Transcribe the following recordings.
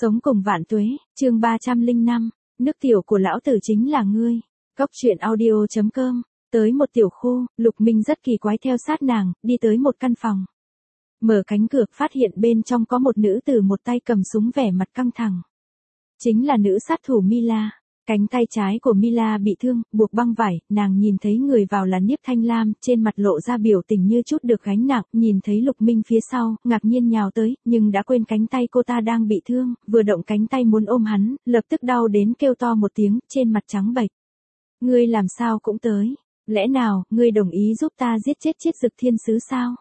Sống cùng vạn tuế, chương 305, nước tiểu của lão tử chính là ngươi. Cốc truyện audio.com. Tới một tiểu khu, Lục Minh rất kỳ quái theo sát nàng, đi tới một căn phòng. Mở cánh cửa, phát hiện bên trong có một nữ tử một tay cầm súng vẻ mặt căng thẳng. Chính là nữ sát thủ Mila. Cánh tay trái của Mila bị thương, buộc băng vải, nàng nhìn thấy người vào là Niếp Thanh Lam, trên mặt lộ ra biểu tình như chút được gánh nặng, nhìn thấy Lục Minh phía sau, ngạc nhiên nhào tới, nhưng đã quên cánh tay cô ta đang bị thương, vừa động cánh tay muốn ôm hắn, lập tức đau đến kêu to một tiếng, trên mặt trắng bệch. Ngươi làm sao cũng tới, lẽ nào, ngươi đồng ý giúp ta giết chết Dực Thiên Sứ sao?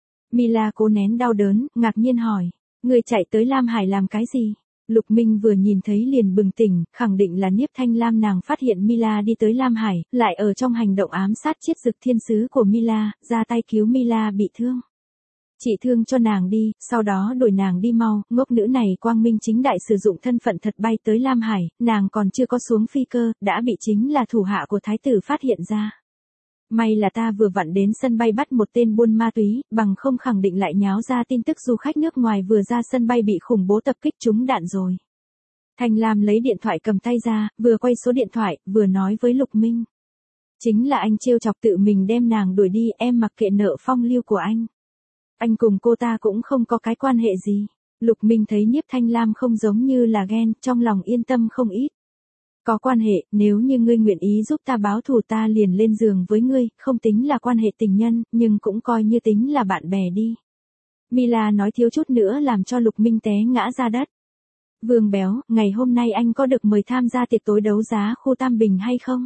Mila cố nén đau đớn, ngạc nhiên hỏi, ngươi chạy tới Lam Hải làm cái gì? Lục Minh vừa nhìn thấy liền bừng tỉnh, khẳng định là Niếp Thanh Lam nàng phát hiện Mila đi tới Lam Hải, lại ở trong hành động ám sát Dực Thiên Sứ của Mila, ra tay cứu Mila bị thương. Trị thương cho nàng đi, sau đó đuổi nàng đi mau, ngốc nữ này quang minh chính đại sử dụng thân phận thật bay tới Lam Hải, nàng còn chưa có xuống phi cơ, đã bị chính là thủ hạ của thái tử phát hiện ra. May là ta vừa vặn đến sân bay bắt một tên buôn ma túy, bằng không khẳng định lại nháo ra tin tức du khách nước ngoài vừa ra sân bay bị khủng bố tập kích trúng đạn rồi. Thanh Lam lấy điện thoại cầm tay ra, vừa quay số điện thoại, vừa nói với Lục Minh. Chính là anh trêu chọc tự mình đem nàng đuổi đi, em mặc kệ nợ phong lưu của anh. Anh cùng cô ta cũng không có cái quan hệ gì. Lục Minh thấy Niếp Thanh Lam không giống như là ghen, trong lòng yên tâm không ít. Có quan hệ, nếu như ngươi nguyện ý giúp ta báo thù ta liền lên giường với ngươi, không tính là quan hệ tình nhân, nhưng cũng coi như tính là bạn bè đi. Mila nói thiếu chút nữa làm cho Lục Minh té ngã ra đất. Vương béo, ngày hôm nay anh có được mời tham gia tiệc tối đấu giá khu Tam Bình hay không?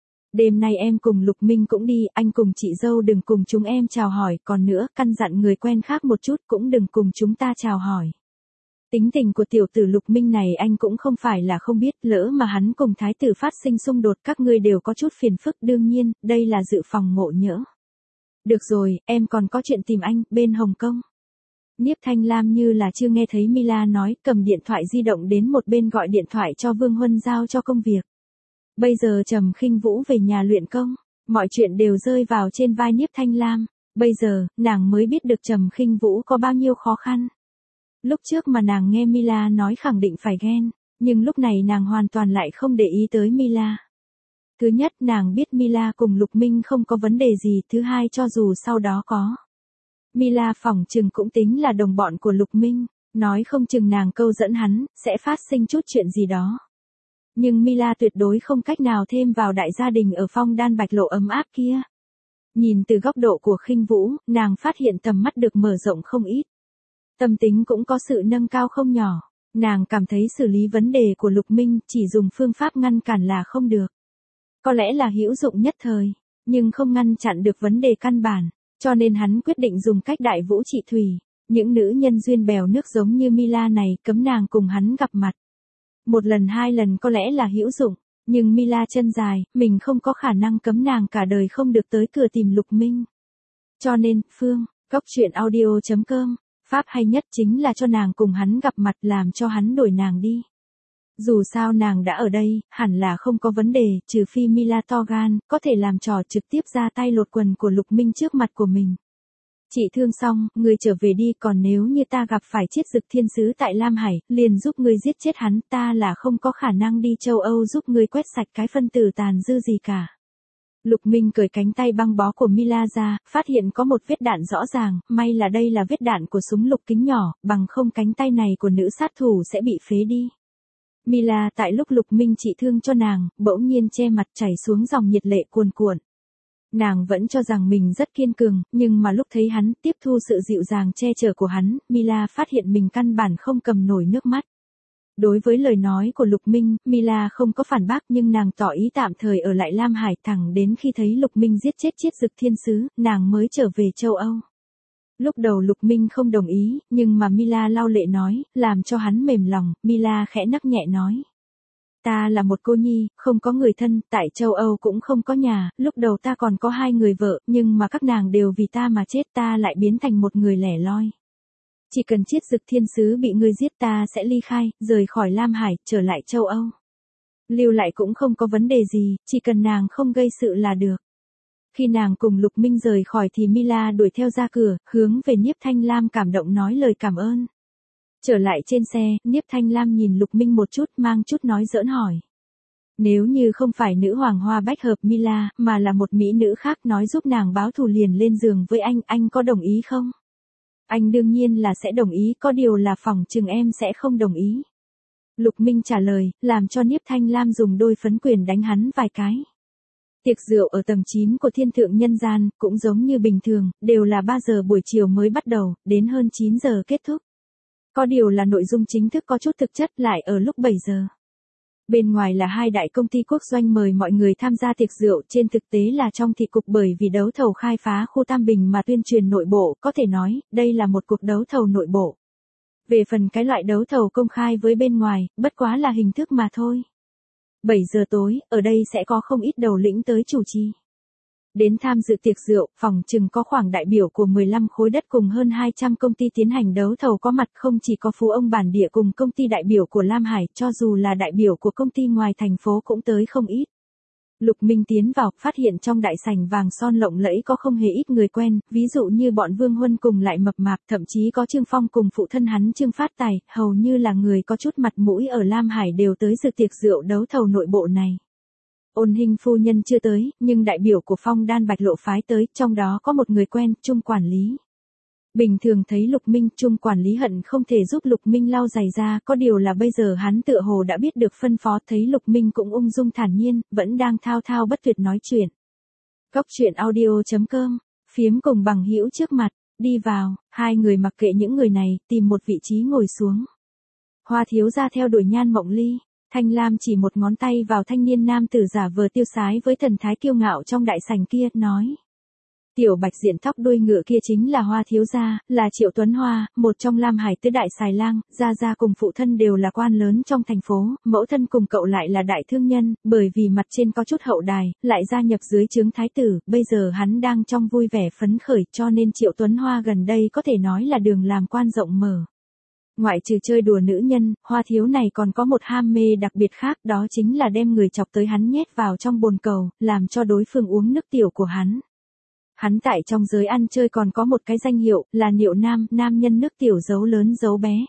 Đêm nay em cùng Lục Minh cũng đi, anh cùng chị dâu đừng cùng chúng em chào hỏi, còn nữa, căn dặn người quen khác một chút cũng đừng cùng chúng ta chào hỏi. Tính tình của tiểu tử Lục Minh này anh cũng không phải là không biết, lỡ mà hắn cùng thái tử phát sinh xung đột các ngươi đều có chút phiền phức, đương nhiên, đây là dự phòng ngộ nhỡ. Được rồi, em còn có chuyện tìm anh, bên Hồng Kông. Niếp Thanh Lam như là chưa nghe thấy Mila nói, cầm điện thoại di động đến một bên gọi điện thoại cho Vương Huân giao cho công việc. Bây giờ Trầm Khinh Vũ về nhà luyện công, mọi chuyện đều rơi vào trên vai Niếp Thanh Lam, bây giờ, nàng mới biết được Trầm Khinh Vũ có bao nhiêu khó khăn. Lúc trước mà nàng nghe Mila nói khẳng định phải ghen, nhưng lúc này nàng hoàn toàn lại không để ý tới Mila. Thứ nhất, nàng biết Mila cùng Lục Minh không có vấn đề gì, thứ hai cho dù sau đó có. Mila phỏng chừng cũng tính là đồng bọn của Lục Minh, nói không chừng nàng câu dẫn hắn, sẽ phát sinh chút chuyện gì đó. Nhưng Mila tuyệt đối không cách nào thêm vào đại gia đình ở Phong Đan Bạch Lộ ấm áp kia. Nhìn từ góc độ của Khinh Vũ, nàng phát hiện tầm mắt được mở rộng không ít. Tâm tính cũng có sự nâng cao không nhỏ, nàng cảm thấy xử lý vấn đề của Lục Minh chỉ dùng phương pháp ngăn cản là không được. Có lẽ là hữu dụng nhất thời, nhưng không ngăn chặn được vấn đề căn bản, cho nên hắn quyết định dùng cách đại vũ trị thủy. Những nữ nhân duyên bèo nước giống như Mila này cấm nàng cùng hắn gặp mặt. Một lần hai lần có lẽ là hữu dụng, nhưng Mila chân dài, mình không có khả năng cấm nàng cả đời không được tới cửa tìm Lục Minh. Cho nên, Cốc truyện audio.com, pháp hay nhất chính là cho nàng cùng hắn gặp mặt làm cho hắn đuổi nàng đi. Dù sao nàng đã ở đây, hẳn là không có vấn đề, trừ phi Mila to gan, có thể làm trò trực tiếp ra tay lột quần của Lục Minh trước mặt của mình. Chị thương xong, ngươi trở về đi, còn nếu như ta gặp phải Dực Thiên Sứ tại Lam Hải, liền giúp ngươi giết chết hắn, ta là không có khả năng đi châu Âu giúp ngươi quét sạch cái phân tử tàn dư gì cả. Lục Minh cởi cánh tay băng bó của Mila ra, phát hiện có một vết đạn rõ ràng, may là đây là vết đạn của súng lục kính nhỏ, bằng không cánh tay này của nữ sát thủ sẽ bị phế đi. Mila tại lúc Lục Minh trị thương cho nàng, bỗng nhiên che mặt chảy xuống dòng nhiệt lệ cuồn cuộn. Nàng vẫn cho rằng mình rất kiên cường, nhưng mà lúc thấy hắn tiếp thu sự dịu dàng che chở của hắn, Mila phát hiện mình căn bản không cầm nổi nước mắt. Đối với lời nói của Lục Minh, Mila không có phản bác nhưng nàng tỏ ý tạm thời ở lại Lam Hải thẳng đến khi thấy Lục Minh giết chết Dực Thiên Sứ, nàng mới trở về châu Âu. Lúc đầu Lục Minh không đồng ý, nhưng mà Mila lau lệ nói, làm cho hắn mềm lòng, Mila khẽ nắc nhẹ nói. Ta là một cô nhi, không có người thân, tại châu Âu cũng không có nhà, lúc đầu ta còn có 2 người vợ, nhưng mà các nàng đều vì ta mà chết, ta lại biến thành một người lẻ loi. Chỉ cần Dực Thiên Sứ bị ngươi giết ta sẽ ly khai, rời khỏi Lam Hải, trở lại châu Âu. Lưu lại cũng không có vấn đề gì, chỉ cần nàng không gây sự là được. Khi nàng cùng Lục Minh rời khỏi thì Mila đuổi theo ra cửa, hướng về Niếp Thanh Lam cảm động nói lời cảm ơn. Trở lại trên xe, Niếp Thanh Lam nhìn Lục Minh một chút mang chút nói giỡn hỏi. Nếu như không phải nữ hoàng hoa bách hợp Mila, mà là một mỹ nữ khác nói giúp nàng báo thù liền lên giường với anh có đồng ý không? Anh đương nhiên là sẽ đồng ý, có điều là phỏng chừng em sẽ không đồng ý. Lục Minh trả lời, làm cho Niếp Thanh Lam dùng đôi phấn quyền đánh hắn vài cái. Tiệc rượu ở tầng 9 của Thiên Thượng Nhân Gian, cũng giống như bình thường, đều là 3 giờ buổi chiều mới bắt đầu, đến hơn 9 giờ kết thúc. Có điều là nội dung chính thức có chút thực chất lại ở lúc 7 giờ. Bên ngoài là hai đại công ty quốc doanh mời mọi người tham gia tiệc rượu, trên thực tế là trong thị cục bởi vì đấu thầu khai phá khu Tam Bình mà tuyên truyền nội bộ, có thể nói, đây là một cuộc đấu thầu nội bộ. Về phần cái loại đấu thầu công khai với bên ngoài, bất quá là hình thức mà thôi. 7 giờ tối, ở đây sẽ có không ít đầu lĩnh tới chủ trì. Đến tham dự tiệc rượu, phòng chừng có khoảng đại biểu của 15 khối đất cùng hơn 200 công ty tiến hành đấu thầu có mặt, không chỉ có phú ông bản địa cùng công ty đại biểu của Lam Hải, cho dù là đại biểu của công ty ngoài thành phố cũng tới không ít. Lục Minh tiến vào, phát hiện trong đại sảnh vàng son lộng lẫy có không hề ít người quen, ví dụ như bọn Vương Huân cùng lại mập mạp, thậm chí có Trương Phong cùng phụ thân hắn Trương Phát Tài, hầu như là người có chút mặt mũi ở Lam Hải đều tới dự tiệc rượu đấu thầu nội bộ này. Ôn Hình phu nhân chưa tới, nhưng đại biểu của Phong Đan Bạch Lộ phái tới, trong đó có một người quen, Trung quản lý. Bình thường thấy Lục Minh, Trung quản lý hận không thể giúp Lục Minh lau giày ra, có điều là bây giờ hắn tựa hồ đã biết được phân phó, thấy Lục Minh cũng ung dung thản nhiên, vẫn đang thao thao bất tuyệt nói chuyện. Cốc truyện audio.com, phiếm cùng bằng hữu trước mặt, đi vào, hai người mặc kệ những người này, tìm một vị trí ngồi xuống. Hoa thiếu gia theo đuổi Nhan Mộng Ly. Thanh Lam chỉ một ngón tay vào thanh niên nam tử giả vờ tiêu sái với thần thái kiêu ngạo trong đại sảnh kia, nói. Tiểu bạch diện tóc đuôi ngựa kia chính là Hoa thiếu gia, là Triệu Tuấn Hoa, một trong Lam Hải tứ đại xài lang, gia cùng phụ thân đều là quan lớn trong thành phố, mẫu thân cùng cậu lại là đại thương nhân, bởi vì mặt trên có chút hậu đài, lại gia nhập dưới trướng thái tử, bây giờ hắn đang trong vui vẻ phấn khởi, cho nên Triệu Tuấn Hoa gần đây có thể nói là đường làm quan rộng mở. Ngoại trừ chơi đùa nữ nhân, Hoa thiếu này còn có một ham mê đặc biệt khác, đó chính là đem người chọc tới hắn nhét vào trong bồn cầu, làm cho đối phương uống nước tiểu của hắn. Hắn tại trong giới ăn chơi còn có một cái danh hiệu, là Niệu Nam, nam nhân nước tiểu giấu lớn giấu bé.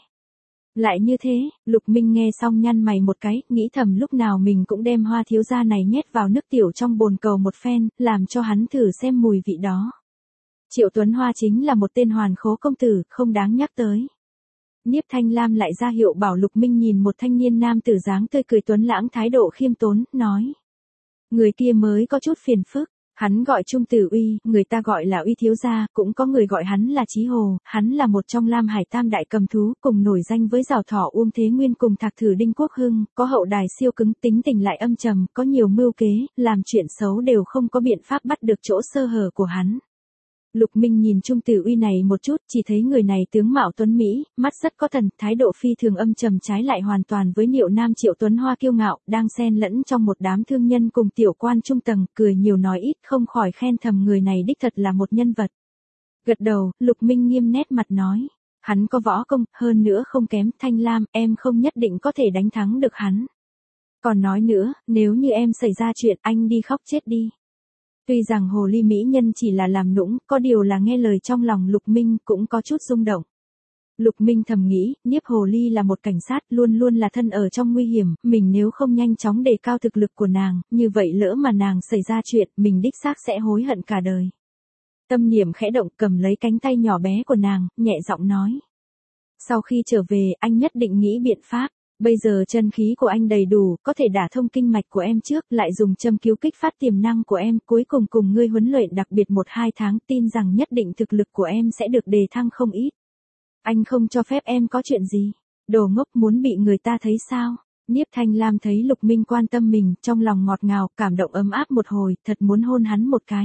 Lại như thế, Lục Minh nghe xong nhăn mày một cái, nghĩ thầm lúc nào mình cũng đem Hoa thiếu gia này nhét vào nước tiểu trong bồn cầu một phen, làm cho hắn thử xem mùi vị đó. Triệu Tuấn Hoa chính là một tên hoàn khố công tử, không đáng nhắc tới. Niếp Thanh Lam lại ra hiệu bảo Lục Minh nhìn một thanh niên nam tử dáng tươi cười tuấn lãng thái độ khiêm tốn, nói. Người kia mới có chút phiền phức, hắn gọi Trung Tử Uy, người ta gọi là Uy thiếu gia, cũng có người gọi hắn là Chí Hồ, hắn là một trong Lam Hải tam đại cầm thú, cùng nổi danh với Giảo Thỏ Uông Thế Nguyên cùng Thạc Thử Đinh Quốc Hưng, có hậu đài siêu cứng, tính tình lại âm trầm, có nhiều mưu kế, làm chuyện xấu đều không có biện pháp bắt được chỗ sơ hở của hắn. Lục Minh nhìn Trung Tử Uy này một chút, chỉ thấy người này tướng mạo tuấn mỹ, mắt rất có thần, thái độ phi thường âm trầm trái lại hoàn toàn với Niệu Nam Triệu Tuấn Hoa kiêu ngạo, đang xen lẫn trong một đám thương nhân cùng tiểu quan trung tầng, cười nhiều nói ít, không khỏi khen thầm người này đích thật là một nhân vật. Gật đầu, Lục Minh nghiêm nét mặt nói, hắn có võ công, hơn nữa không kém, Thanh Lam, em không nhất định có thể đánh thắng được hắn. Còn nói nữa, nếu như em xảy ra chuyện, anh đi khóc chết đi. Tuy rằng hồ ly mỹ nhân chỉ là làm nũng, có điều là nghe lời trong lòng Lục Minh cũng có chút rung động. Lục Minh thầm nghĩ, Niếp hồ ly là một cảnh sát, luôn luôn là thân ở trong nguy hiểm, mình nếu không nhanh chóng đề cao thực lực của nàng, như vậy lỡ mà nàng xảy ra chuyện, mình đích xác sẽ hối hận cả đời. Tâm niệm khẽ động, cầm lấy cánh tay nhỏ bé của nàng, nhẹ giọng nói. Sau khi trở về, anh nhất định nghĩ biện pháp. Bây giờ chân khí của anh đầy đủ, có thể đả thông kinh mạch của em trước, lại dùng châm cứu kích phát tiềm năng của em, cuối cùng cùng ngươi huấn luyện đặc biệt 1-2 tháng, tin rằng nhất định thực lực của em sẽ được đề thăng không ít. Anh không cho phép em có chuyện gì. Đồ ngốc, muốn bị người ta thấy sao? Niếp Thanh Lam thấy Lục Minh quan tâm mình, trong lòng ngọt ngào, cảm động ấm áp một hồi, thật muốn hôn hắn một cái.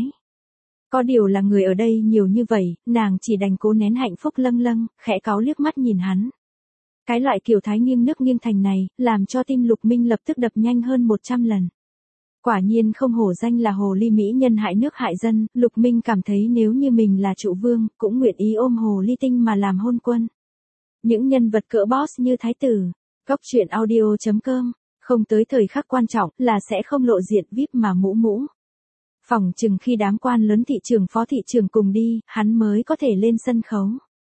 Có điều là người ở đây nhiều như vậy, nàng chỉ đành cố nén hạnh phúc lâng lâng, khẽ cáu liếc mắt nhìn hắn. Cái loại kiểu thái nghiêng nước nghiêng thành này, làm cho tim Lục Minh lập tức đập nhanh hơn 100 lần. Quả nhiên không hổ danh là hồ ly mỹ nhân hại nước hại dân, Lục Minh cảm thấy nếu như mình là trụ vương, cũng nguyện ý ôm hồ ly tinh mà làm hôn quân. Những nhân vật cỡ boss như thái tử, Cốc truyện audio.com, không tới thời khắc quan trọng là sẽ không lộ diện VIP mà mũ. Phỏng chừng khi đám quan lớn thị trường phó thị trường cùng đi, hắn mới có thể lên sân khấu.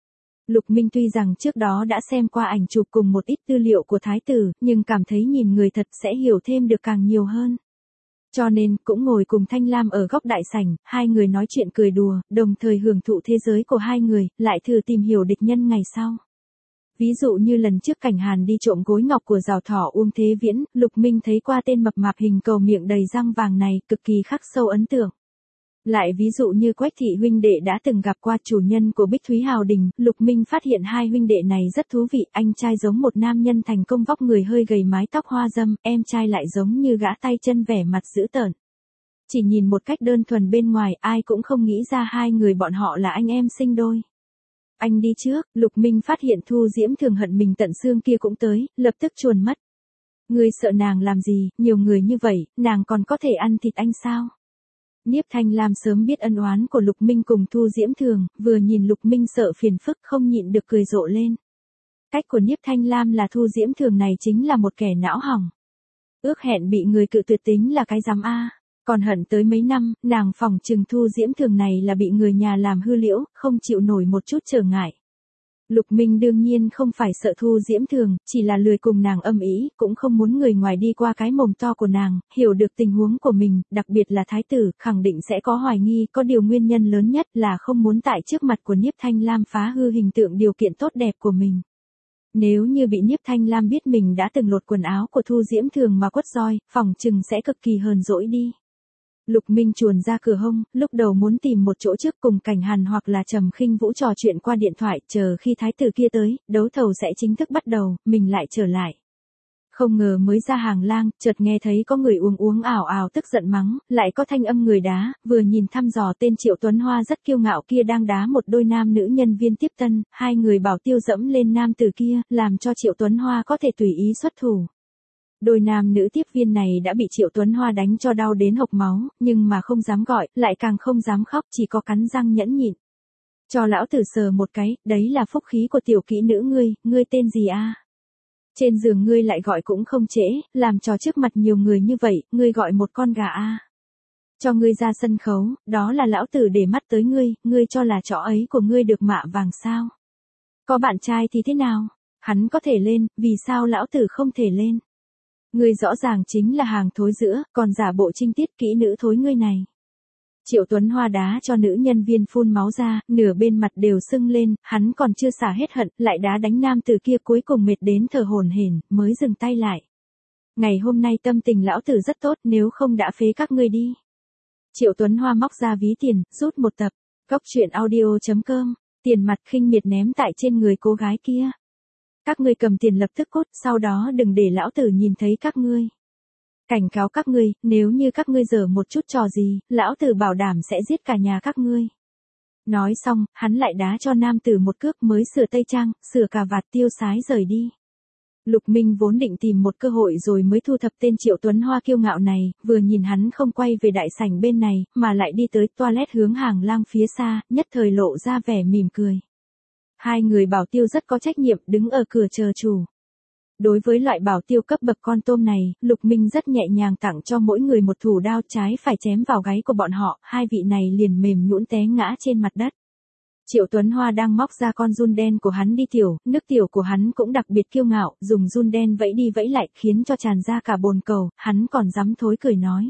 Lục Minh tuy rằng trước đó đã xem qua ảnh chụp cùng một ít tư liệu của thái tử, nhưng cảm thấy nhìn người thật sẽ hiểu thêm được càng nhiều hơn. Cho nên, cũng ngồi cùng Thanh Lam ở góc đại sảnh, hai người nói chuyện cười đùa, đồng thời hưởng thụ thế giới của hai người, lại thử tìm hiểu địch nhân ngày sau. Ví dụ như lần trước Cảnh Hàn đi trộm gối ngọc của Giào Thỏ Uông Thế Viễn, Lục Minh thấy qua tên mập mạp hình cầu miệng đầy răng vàng này, cực kỳ khắc sâu ấn tượng. Lại ví dụ như Quách thị huynh đệ đã từng gặp qua chủ nhân của Bích Thúy Hào Đình, Lục Minh phát hiện hai huynh đệ này rất thú vị, anh trai giống một nam nhân thành công vóc người hơi gầy mái tóc hoa dâm, em trai lại giống như gã tay chân vẻ mặt dữ tợn. Chỉ nhìn một cách đơn thuần bên ngoài, ai cũng không nghĩ ra hai người bọn họ là anh em sinh đôi. Anh đi trước, Lục Minh phát hiện Thu Diễm Thường hận mình tận xương kia cũng tới, lập tức chuồn mất. Ngươi sợ nàng làm gì, nhiều người như vậy, nàng còn có thể ăn thịt anh sao? Nhiếp Thanh Lam sớm biết ân oán của Lục Minh cùng Thu Diễm Thường, vừa nhìn Lục Minh sợ phiền phức không nhịn được cười rộ lên. Cách của Nhiếp Thanh Lam là Thu Diễm Thường này chính là một kẻ não hỏng. Ước hẹn bị người cự tuyệt tính là cái dám a. Còn hận tới mấy năm, nàng phỏng chừng Thu Diễm Thường này là bị người nhà làm hư liễu, không chịu nổi một chút trở ngại. Lục Minh đương nhiên không phải sợ Thu Diễm Thường, chỉ là lười cùng nàng âm ý, cũng không muốn người ngoài đi qua cái mồm to của nàng, hiểu được tình huống của mình, đặc biệt là thái tử, khẳng định sẽ có hoài nghi, có điều nguyên nhân lớn nhất là không muốn tại trước mặt của Nhiếp Thanh Lam phá hư hình tượng điều kiện tốt đẹp của mình. Nếu như bị Nhiếp Thanh Lam biết mình đã từng lột quần áo của Thu Diễm Thường mà quất roi, phỏng chừng sẽ cực kỳ hờn dỗi đi. Lục Minh chuồn ra cửa hông, lúc đầu muốn tìm một chỗ trước cùng Cảnh Hàn hoặc là Trầm Khinh Vũ trò chuyện qua điện thoại, chờ khi thái tử kia tới, đấu thầu sẽ chính thức bắt đầu, mình lại trở lại. Không ngờ mới ra hàng lang, chợt nghe thấy có người uống ảo ảo tức giận mắng, lại có thanh âm người đá, vừa nhìn thăm dò tên Triệu Tuấn Hoa rất kiêu ngạo kia đang đá một đôi nam nữ nhân viên tiếp tân, hai người bảo tiêu dẫm lên nam tử kia, làm cho Triệu Tuấn Hoa có thể tùy ý xuất thủ. Đôi nam nữ tiếp viên này đã bị Triệu Tuấn Hoa đánh cho đau đến hộc máu, nhưng mà không dám gọi, lại càng không dám khóc, chỉ có cắn răng nhẫn nhịn. Cho lão tử sờ một cái, đấy là phúc khí của tiểu kỹ nữ ngươi tên gì a? Trên giường ngươi lại gọi cũng không trễ, làm trò trước mặt nhiều người như vậy, ngươi gọi một con gà a. Cho ngươi ra sân khấu, đó là lão tử để mắt tới ngươi cho là chó ấy của ngươi được mạ vàng sao? Có bạn trai thì thế nào? Hắn có thể lên, vì sao lão tử không thể lên? Ngươi rõ ràng chính là hàng thối giữa, còn giả bộ trinh tiết kỹ nữ thối ngươi này. Triệu Tuấn Hoa đá cho nữ nhân viên phun máu ra, nửa bên mặt đều sưng lên, hắn còn chưa xả hết hận, lại đá đánh nam từ kia cuối cùng mệt đến thở hổn hển, mới dừng tay lại. Ngày hôm nay tâm tình lão tử rất tốt, nếu không đã phế các ngươi đi. Triệu Tuấn Hoa móc ra ví tiền, rút một tập, Cóc Truyện Audio.com, tiền mặt khinh miệt ném tại trên người cô gái kia. Các ngươi cầm tiền lập tức cút, sau đó đừng để lão tử nhìn thấy các ngươi. Cảnh cáo các ngươi, nếu như các ngươi giở một chút trò gì, lão tử bảo đảm sẽ giết cả nhà các ngươi. Nói xong, hắn lại đá cho nam tử một cước mới sửa tây trang, sửa cà vạt tiêu sái rời đi. Lục Minh vốn định tìm một cơ hội rồi mới thu thập tên Triệu Tuấn Hoa kiêu ngạo này, vừa nhìn hắn không quay về đại sảnh bên này, mà lại đi tới toilet hướng hàng lang phía xa, nhất thời lộ ra vẻ mỉm cười. Hai người bảo tiêu rất có trách nhiệm, đứng ở cửa chờ chủ. Đối với loại bảo tiêu cấp bậc con tôm này, Lục Minh rất nhẹ nhàng tặng cho mỗi người một thủ đao trái phải chém vào gáy của bọn họ, hai vị này liền mềm nhũn té ngã trên mặt đất. Triệu Tuấn Hoa đang móc ra con giun đen của hắn đi tiểu, nước tiểu của hắn cũng đặc biệt kiêu ngạo, dùng giun đen vẫy đi vẫy lại khiến cho tràn ra cả bồn cầu, hắn còn dám thối cười nói.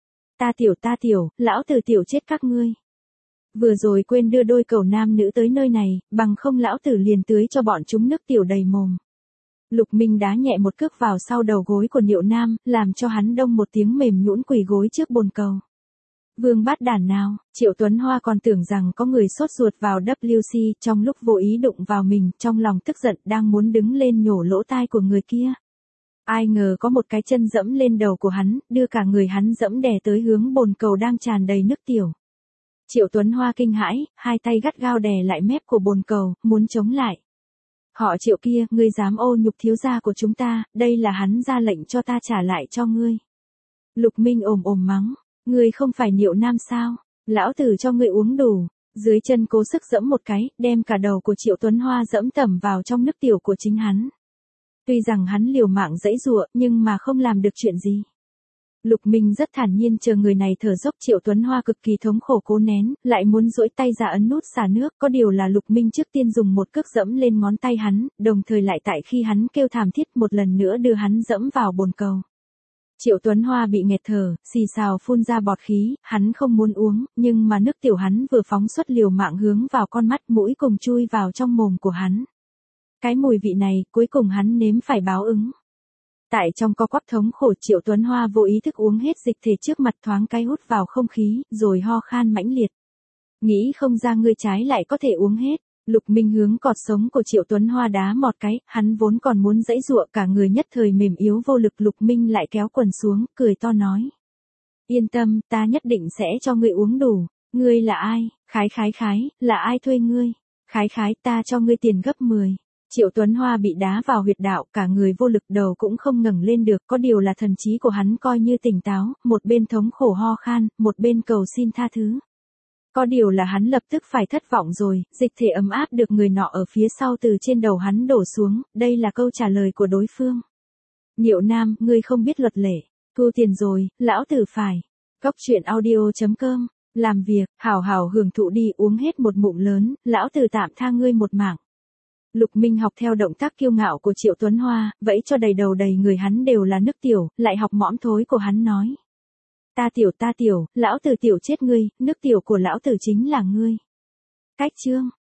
Ta tiểu, lão tử tiểu chết các ngươi. Vừa rồi quên đưa đôi cầu nam nữ tới nơi này, bằng không lão tử liền tưới cho bọn chúng nước tiểu đầy mồm. Lục Minh đá nhẹ một cước vào sau đầu gối của Niệu Nam, làm cho hắn đông một tiếng mềm nhũn quỳ gối trước bồn cầu. Vương bát đản nào, Triệu Tuấn Hoa còn tưởng rằng có người sốt ruột vào WC, trong lúc vô ý đụng vào mình, trong lòng tức giận đang muốn đứng lên nhổ lỗ tai của người kia. Ai ngờ có một cái chân dẫm lên đầu của hắn, đưa cả người hắn dẫm đè tới hướng bồn cầu đang tràn đầy nước tiểu. Triệu Tuấn Hoa kinh hãi, hai tay gắt gao đè lại mép của bồn cầu, muốn chống lại. Họ Triệu kia, ngươi dám ô nhục thiếu gia của chúng ta, đây là hắn ra lệnh cho ta trả lại cho ngươi. Lục Minh ồm mắng, ngươi không phải Niệu Nam sao, lão tử cho ngươi uống đủ, dưới chân cố sức dẫm một cái, đem cả đầu của Triệu Tuấn Hoa dẫm tẩm vào trong nước tiểu của chính hắn. Tuy rằng hắn liều mạng giãy giụa, nhưng mà không làm được chuyện gì. Lục Minh rất thản nhiên chờ người này thở dốc. Triệu Tuấn Hoa cực kỳ thống khổ cố nén, lại muốn duỗi tay ra ấn nút xả nước, có điều là Lục Minh trước tiên dùng một cước dẫm lên ngón tay hắn, đồng thời lại tại khi hắn kêu thảm thiết một lần nữa đưa hắn dẫm vào bồn cầu. Triệu Tuấn Hoa bị nghẹt thở, xì xào phun ra bọt khí, hắn không muốn uống, nhưng mà nước tiểu hắn vừa phóng xuất liều mạng hướng vào con mắt mũi cùng chui vào trong mồm của hắn. Cái mùi vị này, cuối cùng hắn nếm phải báo ứng. Tại trong co quắp thống khổ, Triệu Tuấn Hoa vô ý thức uống hết dịch thể trước mặt, thoáng cái hút vào không khí, rồi ho khan mãnh liệt. Nghĩ không ra ngươi trái lại có thể uống hết. Lục Minh hướng cọt sống của Triệu Tuấn Hoa đá một cái, hắn vốn còn muốn giãy giụa, cả người nhất thời mềm yếu vô lực. Lục Minh lại kéo quần xuống, cười to nói. Yên tâm, ta nhất định sẽ cho ngươi uống đủ. Ngươi là ai? Khái, là ai thuê ngươi? Khái, ta cho ngươi tiền gấp 10. Triệu Tuấn Hoa bị đá vào huyệt đạo, cả người vô lực, đầu cũng không ngẩng lên được, có điều là thần trí của hắn coi như tỉnh táo, một bên thống khổ ho khan, một bên cầu xin tha thứ. Có điều là hắn lập tức phải thất vọng rồi, dịch thể ấm áp được người nọ ở phía sau từ trên đầu hắn đổ xuống, đây là câu trả lời của đối phương. Nhiệu Nam, ngươi không biết luật lệ, thu tiền rồi, lão tử phải. Góc truyện audio.com, làm việc, hảo hưởng thụ đi, uống hết một ngụm lớn, lão tử tạm tha ngươi một mạng. Lục Minh học theo động tác kiêu ngạo của Triệu Tuấn Hoa, vẫy cho đầy đầu đầy người hắn đều là nước tiểu, lại học mõm thối của hắn nói. Ta tiểu, lão tử tiểu chết ngươi, nước tiểu của lão tử chính là ngươi. Cách chương.